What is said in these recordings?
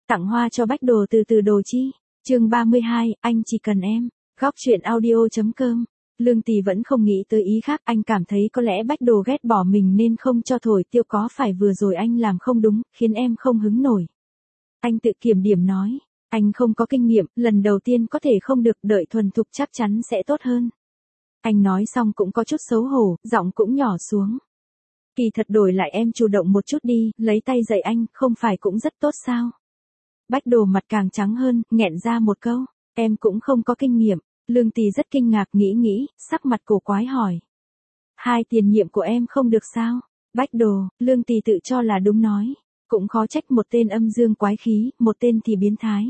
Tặng hoa cho Bách Đồ từ Đồ Chi. Chương 32, anh chỉ cần em. Góc truyện audio.com. Lương Tì vẫn không nghĩ tới ý khác, anh cảm thấy có lẽ Bách Đồ ghét bỏ mình nên không cho thổi tiêu, có phải vừa rồi anh làm không đúng, khiến em không hứng nổi. Anh tự kiểm điểm nói, anh không có kinh nghiệm, lần đầu tiên có thể không được, đợi thuần thục chắc chắn sẽ tốt hơn. Anh nói xong cũng có chút xấu hổ, giọng cũng nhỏ xuống. Kỳ thật đổi lại em chủ động một chút đi, lấy tay dạy anh, không phải cũng rất tốt sao? Bách Đồ mặt càng trắng hơn, nghẹn ra một câu, em cũng không có kinh nghiệm. Lương Tì rất kinh ngạc, nghĩ, sắc mặt cổ quái hỏi. Hai tiền nhiệm của em không được sao? Bách Đồ, Lương Tì tự cho là đúng nói. Cũng khó trách một tên âm dương quái khí, một tên thì biến thái.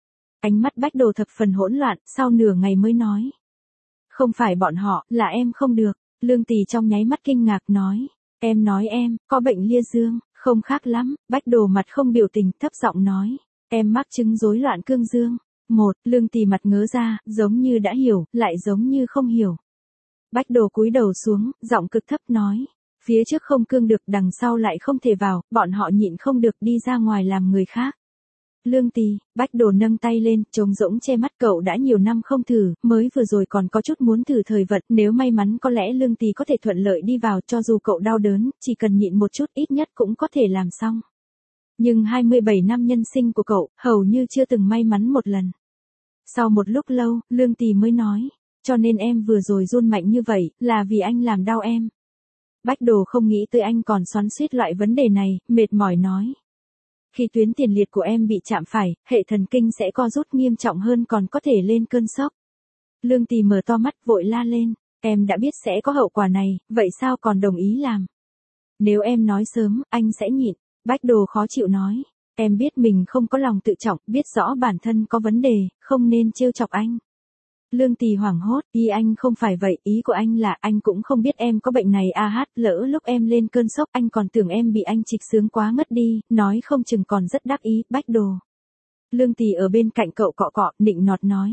Ánh mắt Bách Đồ thập phần hỗn loạn, sau nửa ngày mới nói. Không phải bọn họ, là em không được. Lương Tì trong nháy mắt kinh ngạc nói. Em nói em, có bệnh lia dương, không khác lắm. Bách Đồ mặt không biểu tình, thấp giọng nói. Em mắc chứng rối loạn cương dương. Lương Tì mặt ngớ ra, giống như đã hiểu, lại giống như không hiểu. Bách Đồ cúi đầu xuống, giọng cực thấp nói. Phía trước không cương được, đằng sau lại không thể vào, bọn họ nhịn không được đi ra ngoài làm người khác. Lương Tì, Bách Đồ nâng tay lên, trống rỗng che mắt, cậu đã nhiều năm không thử, mới vừa rồi còn có chút muốn thử thời vận, nếu may mắn có lẽ Lương Tì có thể thuận lợi đi vào, cho dù cậu đau đớn, chỉ cần nhịn một chút ít nhất cũng có thể làm xong. Nhưng 27 năm nhân sinh của cậu, hầu như chưa từng may mắn một lần. Sau một lúc lâu, Lương Tì mới nói, cho nên em vừa rồi run mạnh như vậy, là vì anh làm đau em. Bách Đồ không nghĩ tới anh còn xoắn xuýt loại vấn đề này, mệt mỏi nói. Khi tuyến tiền liệt của em bị chạm phải, hệ thần kinh sẽ co rút nghiêm trọng hơn, còn có thể lên cơn sốc. Lương Tì mở to mắt vội la lên, em đã biết sẽ có hậu quả này, vậy sao còn đồng ý làm? Nếu em nói sớm, anh sẽ nhịn. Bách Đồ khó chịu nói, em biết mình không có lòng tự trọng, biết rõ bản thân có vấn đề, không nên trêu chọc anh. Lương Tì hoảng hốt, ý anh không phải vậy, ý của anh là anh cũng không biết em có bệnh này lỡ lúc em lên cơn sốc anh còn tưởng em bị anh trịch sướng quá ngất đi, nói không chừng còn rất đắc ý. Bách Đồ. Lương Tì ở bên cạnh cậu cọ, nịnh nọt nói.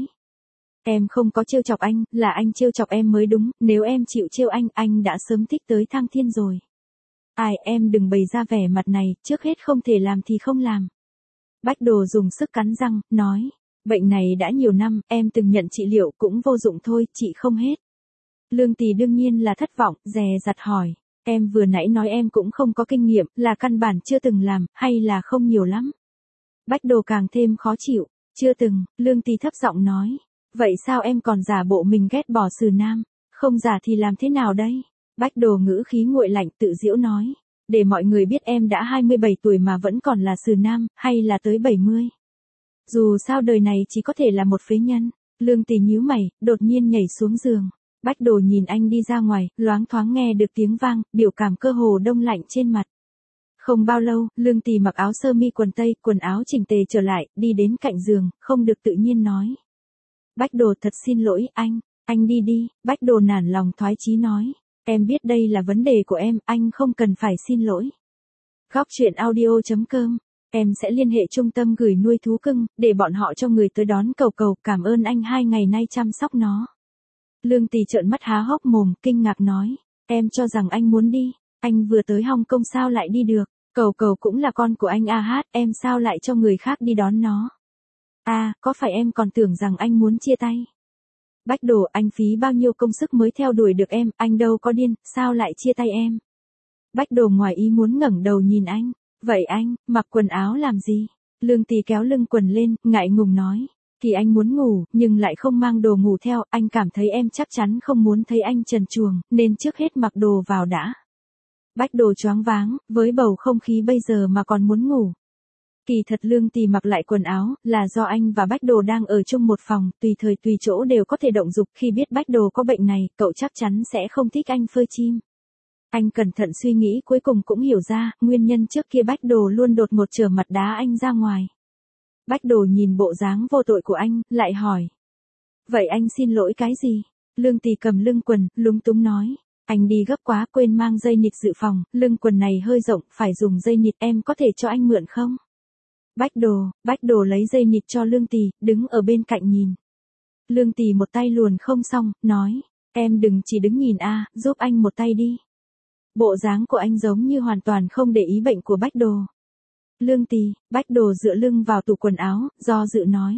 Em không có trêu chọc anh, là anh trêu chọc em mới đúng, nếu em chịu trêu anh đã sớm thích tới thăng thiên rồi. Ai, em đừng bày ra vẻ mặt này, trước hết không thể làm thì không làm. Bách Đồ dùng sức cắn răng, nói. Bệnh này đã nhiều năm, em từng nhận trị liệu cũng vô dụng thôi, trị không hết. Lương Tì đương nhiên là thất vọng, dè dặt hỏi. Em vừa nãy nói em cũng không có kinh nghiệm, là căn bản chưa từng làm, hay là không nhiều lắm? Bách Đồ càng thêm khó chịu. Chưa từng, Lương Tì thấp giọng nói. Vậy sao em còn giả bộ mình ghét bỏ Sử Nam? Không giả thì làm thế nào đây? Bách Đồ ngữ khí nguội lạnh tự giễu nói. Để mọi người biết em đã 27 tuổi mà vẫn còn là Sử Nam, hay là tới 70. Dù sao đời này chỉ có thể là một phế nhân. Lương Tì nhíu mày, đột nhiên nhảy xuống giường. Bách Đồ nhìn anh đi ra ngoài, loáng thoáng nghe được tiếng vang, biểu cảm cơ hồ đông lạnh trên mặt. Không bao lâu, Lương Tì mặc áo sơ mi quần tây, quần áo chỉnh tề trở lại, đi đến cạnh giường, không được tự nhiên nói. Bách Đồ thật xin lỗi anh đi đi. Bách Đồ nản lòng thoái chí nói. Em biết đây là vấn đề của em, anh không cần phải xin lỗi. Góc truyện audio.com. Em sẽ liên hệ trung tâm gửi nuôi thú cưng, để bọn họ cho người tới đón cầu, cảm ơn anh 2 ngày nay chăm sóc nó. Lương Tì trợn mắt há hốc mồm, kinh ngạc nói. Em cho rằng anh muốn đi, anh vừa tới Hong Kong sao lại đi được, cầu cũng là con của anh em sao lại cho người khác đi đón nó. Có phải em còn tưởng rằng anh muốn chia tay? Bách Đồ, anh phí bao nhiêu công sức mới theo đuổi được em, anh đâu có điên, sao lại chia tay em? Bách Đồ ngoài ý muốn ngẩng đầu nhìn anh. Vậy anh, mặc quần áo làm gì? Lương Tì kéo lưng quần lên, ngại ngùng nói. Thì anh muốn ngủ, nhưng lại không mang đồ ngủ theo, anh cảm thấy em chắc chắn không muốn thấy anh trần truồng, nên trước hết mặc đồ vào đã. Bách Đồ choáng váng, với bầu không khí bây giờ mà còn muốn ngủ. Kỳ thật Lương Tì mặc lại quần áo, là do anh và Bách Đồ đang ở chung một phòng, tùy thời tùy chỗ đều có thể động dục, khi biết Bách Đồ có bệnh này, cậu chắc chắn sẽ không thích anh phơi chim. Anh cẩn thận suy nghĩ cuối cùng cũng hiểu ra, nguyên nhân trước kia Bách Đồ luôn đột ngột trở mặt đá anh ra ngoài. Bách Đồ nhìn bộ dáng vô tội của anh, lại hỏi. Vậy anh xin lỗi cái gì? Lương Tì cầm lưng quần, lúng túng nói. Anh đi gấp quá, quên mang dây nịt dự phòng, lưng quần này hơi rộng, phải dùng dây nịt, em có thể cho anh mượn không? Bách Đồ lấy dây nịt cho Lương Tì, đứng ở bên cạnh nhìn. Lương Tì một tay luồn không xong, nói. Em đừng chỉ đứng nhìn giúp anh một tay đi. Bộ dáng của anh giống như hoàn toàn không để ý bệnh của Bách Đồ. Lương Tì, Bách Đồ dựa lưng vào tủ quần áo, do dự nói.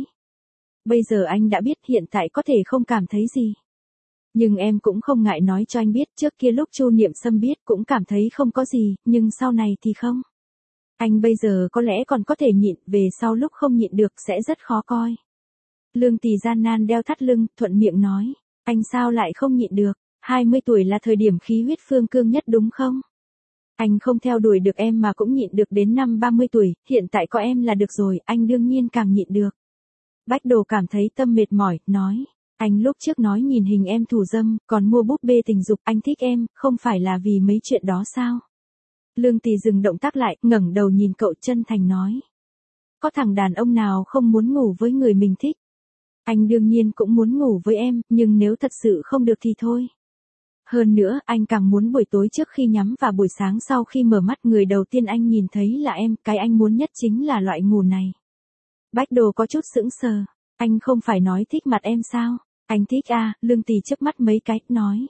Bây giờ anh đã biết, hiện tại có thể không cảm thấy gì. Nhưng em cũng không ngại nói cho anh biết, trước kia lúc Chu Niệm Sâm biết cũng cảm thấy không có gì, nhưng sau này thì không. Anh bây giờ có lẽ còn có thể nhịn, về sau lúc không nhịn được sẽ rất khó coi. Lương Tì gian nan đeo thắt lưng, thuận miệng nói. Anh sao lại không nhịn được, 20 tuổi là thời điểm khí huyết phương cương nhất đúng không? Anh không theo đuổi được em mà cũng nhịn được đến năm 30 tuổi, hiện tại có em là được rồi, anh đương nhiên càng nhịn được. Bách Đồ cảm thấy tâm mệt mỏi, nói. Anh lúc trước nói nhìn hình em thủ dâm, còn mua búp bê tình dục, anh thích em, không phải là vì mấy chuyện đó sao? Lương Tì dừng động tác lại, ngẩng đầu nhìn cậu chân thành nói. Có thằng đàn ông nào không muốn ngủ với người mình thích? Anh đương nhiên cũng muốn ngủ với em, nhưng nếu thật sự không được thì thôi. Hơn nữa, anh càng muốn buổi tối trước khi nhắm và buổi sáng sau khi mở mắt người đầu tiên anh nhìn thấy là em, cái anh muốn nhất chính là loại ngủ này. Bách Đồ có chút sững sờ, anh không phải nói thích mặt em sao? Anh thích à, Lương Tì chớp mắt mấy cái, nói.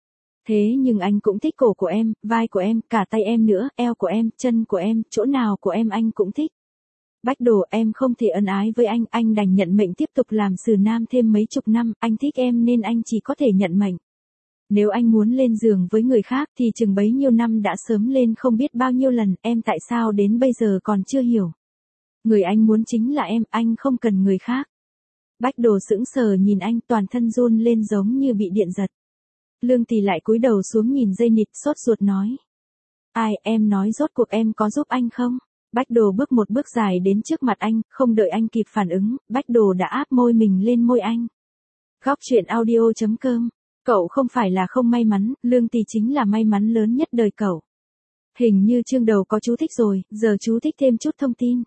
Thế nhưng anh cũng thích cổ của em, vai của em, cả tay em nữa, eo của em, chân của em, chỗ nào của em anh cũng thích. Bách Đồ, em không thể ân ái với anh đành nhận mệnh tiếp tục làm xử nam thêm mấy chục năm, anh thích em nên anh chỉ có thể nhận mệnh. Nếu anh muốn lên giường với người khác thì chừng bấy nhiêu năm đã sớm lên không biết bao nhiêu lần, em tại sao đến bây giờ còn chưa hiểu. Người anh muốn chính là em, anh không cần người khác. Bách Đồ sững sờ nhìn anh, toàn thân run lên giống như bị điện giật. Lương Tì lại cúi đầu xuống nhìn dây nịt, sốt ruột nói. Ai, em nói rốt cuộc em có giúp anh không? Bách Đồ bước một bước dài đến trước mặt anh, không đợi anh kịp phản ứng, Bách Đồ đã áp môi mình lên môi anh. Góc truyện audio.com. Cậu không phải là không may mắn, Lương Tì chính là may mắn lớn nhất đời cậu. Hình như chương đầu có chú thích rồi, giờ chú thích thêm chút thông tin.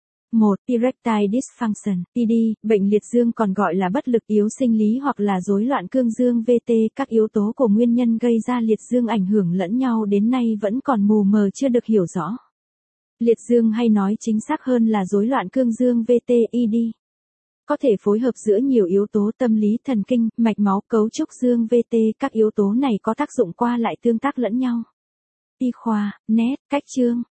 1. Erectile dysfunction, ED, bệnh liệt dương còn gọi là bất lực yếu sinh lý hoặc là rối loạn cương dương VT. Các yếu tố của nguyên nhân gây ra liệt dương ảnh hưởng lẫn nhau đến nay vẫn còn mù mờ chưa được hiểu rõ. Liệt dương hay nói chính xác hơn là rối loạn cương dương VT ED. Có thể phối hợp giữa nhiều yếu tố tâm lý, thần kinh, mạch máu, cấu trúc dương VT. Các yếu tố này có tác dụng qua lại tương tác lẫn nhau. Y khoa, net, cách chương.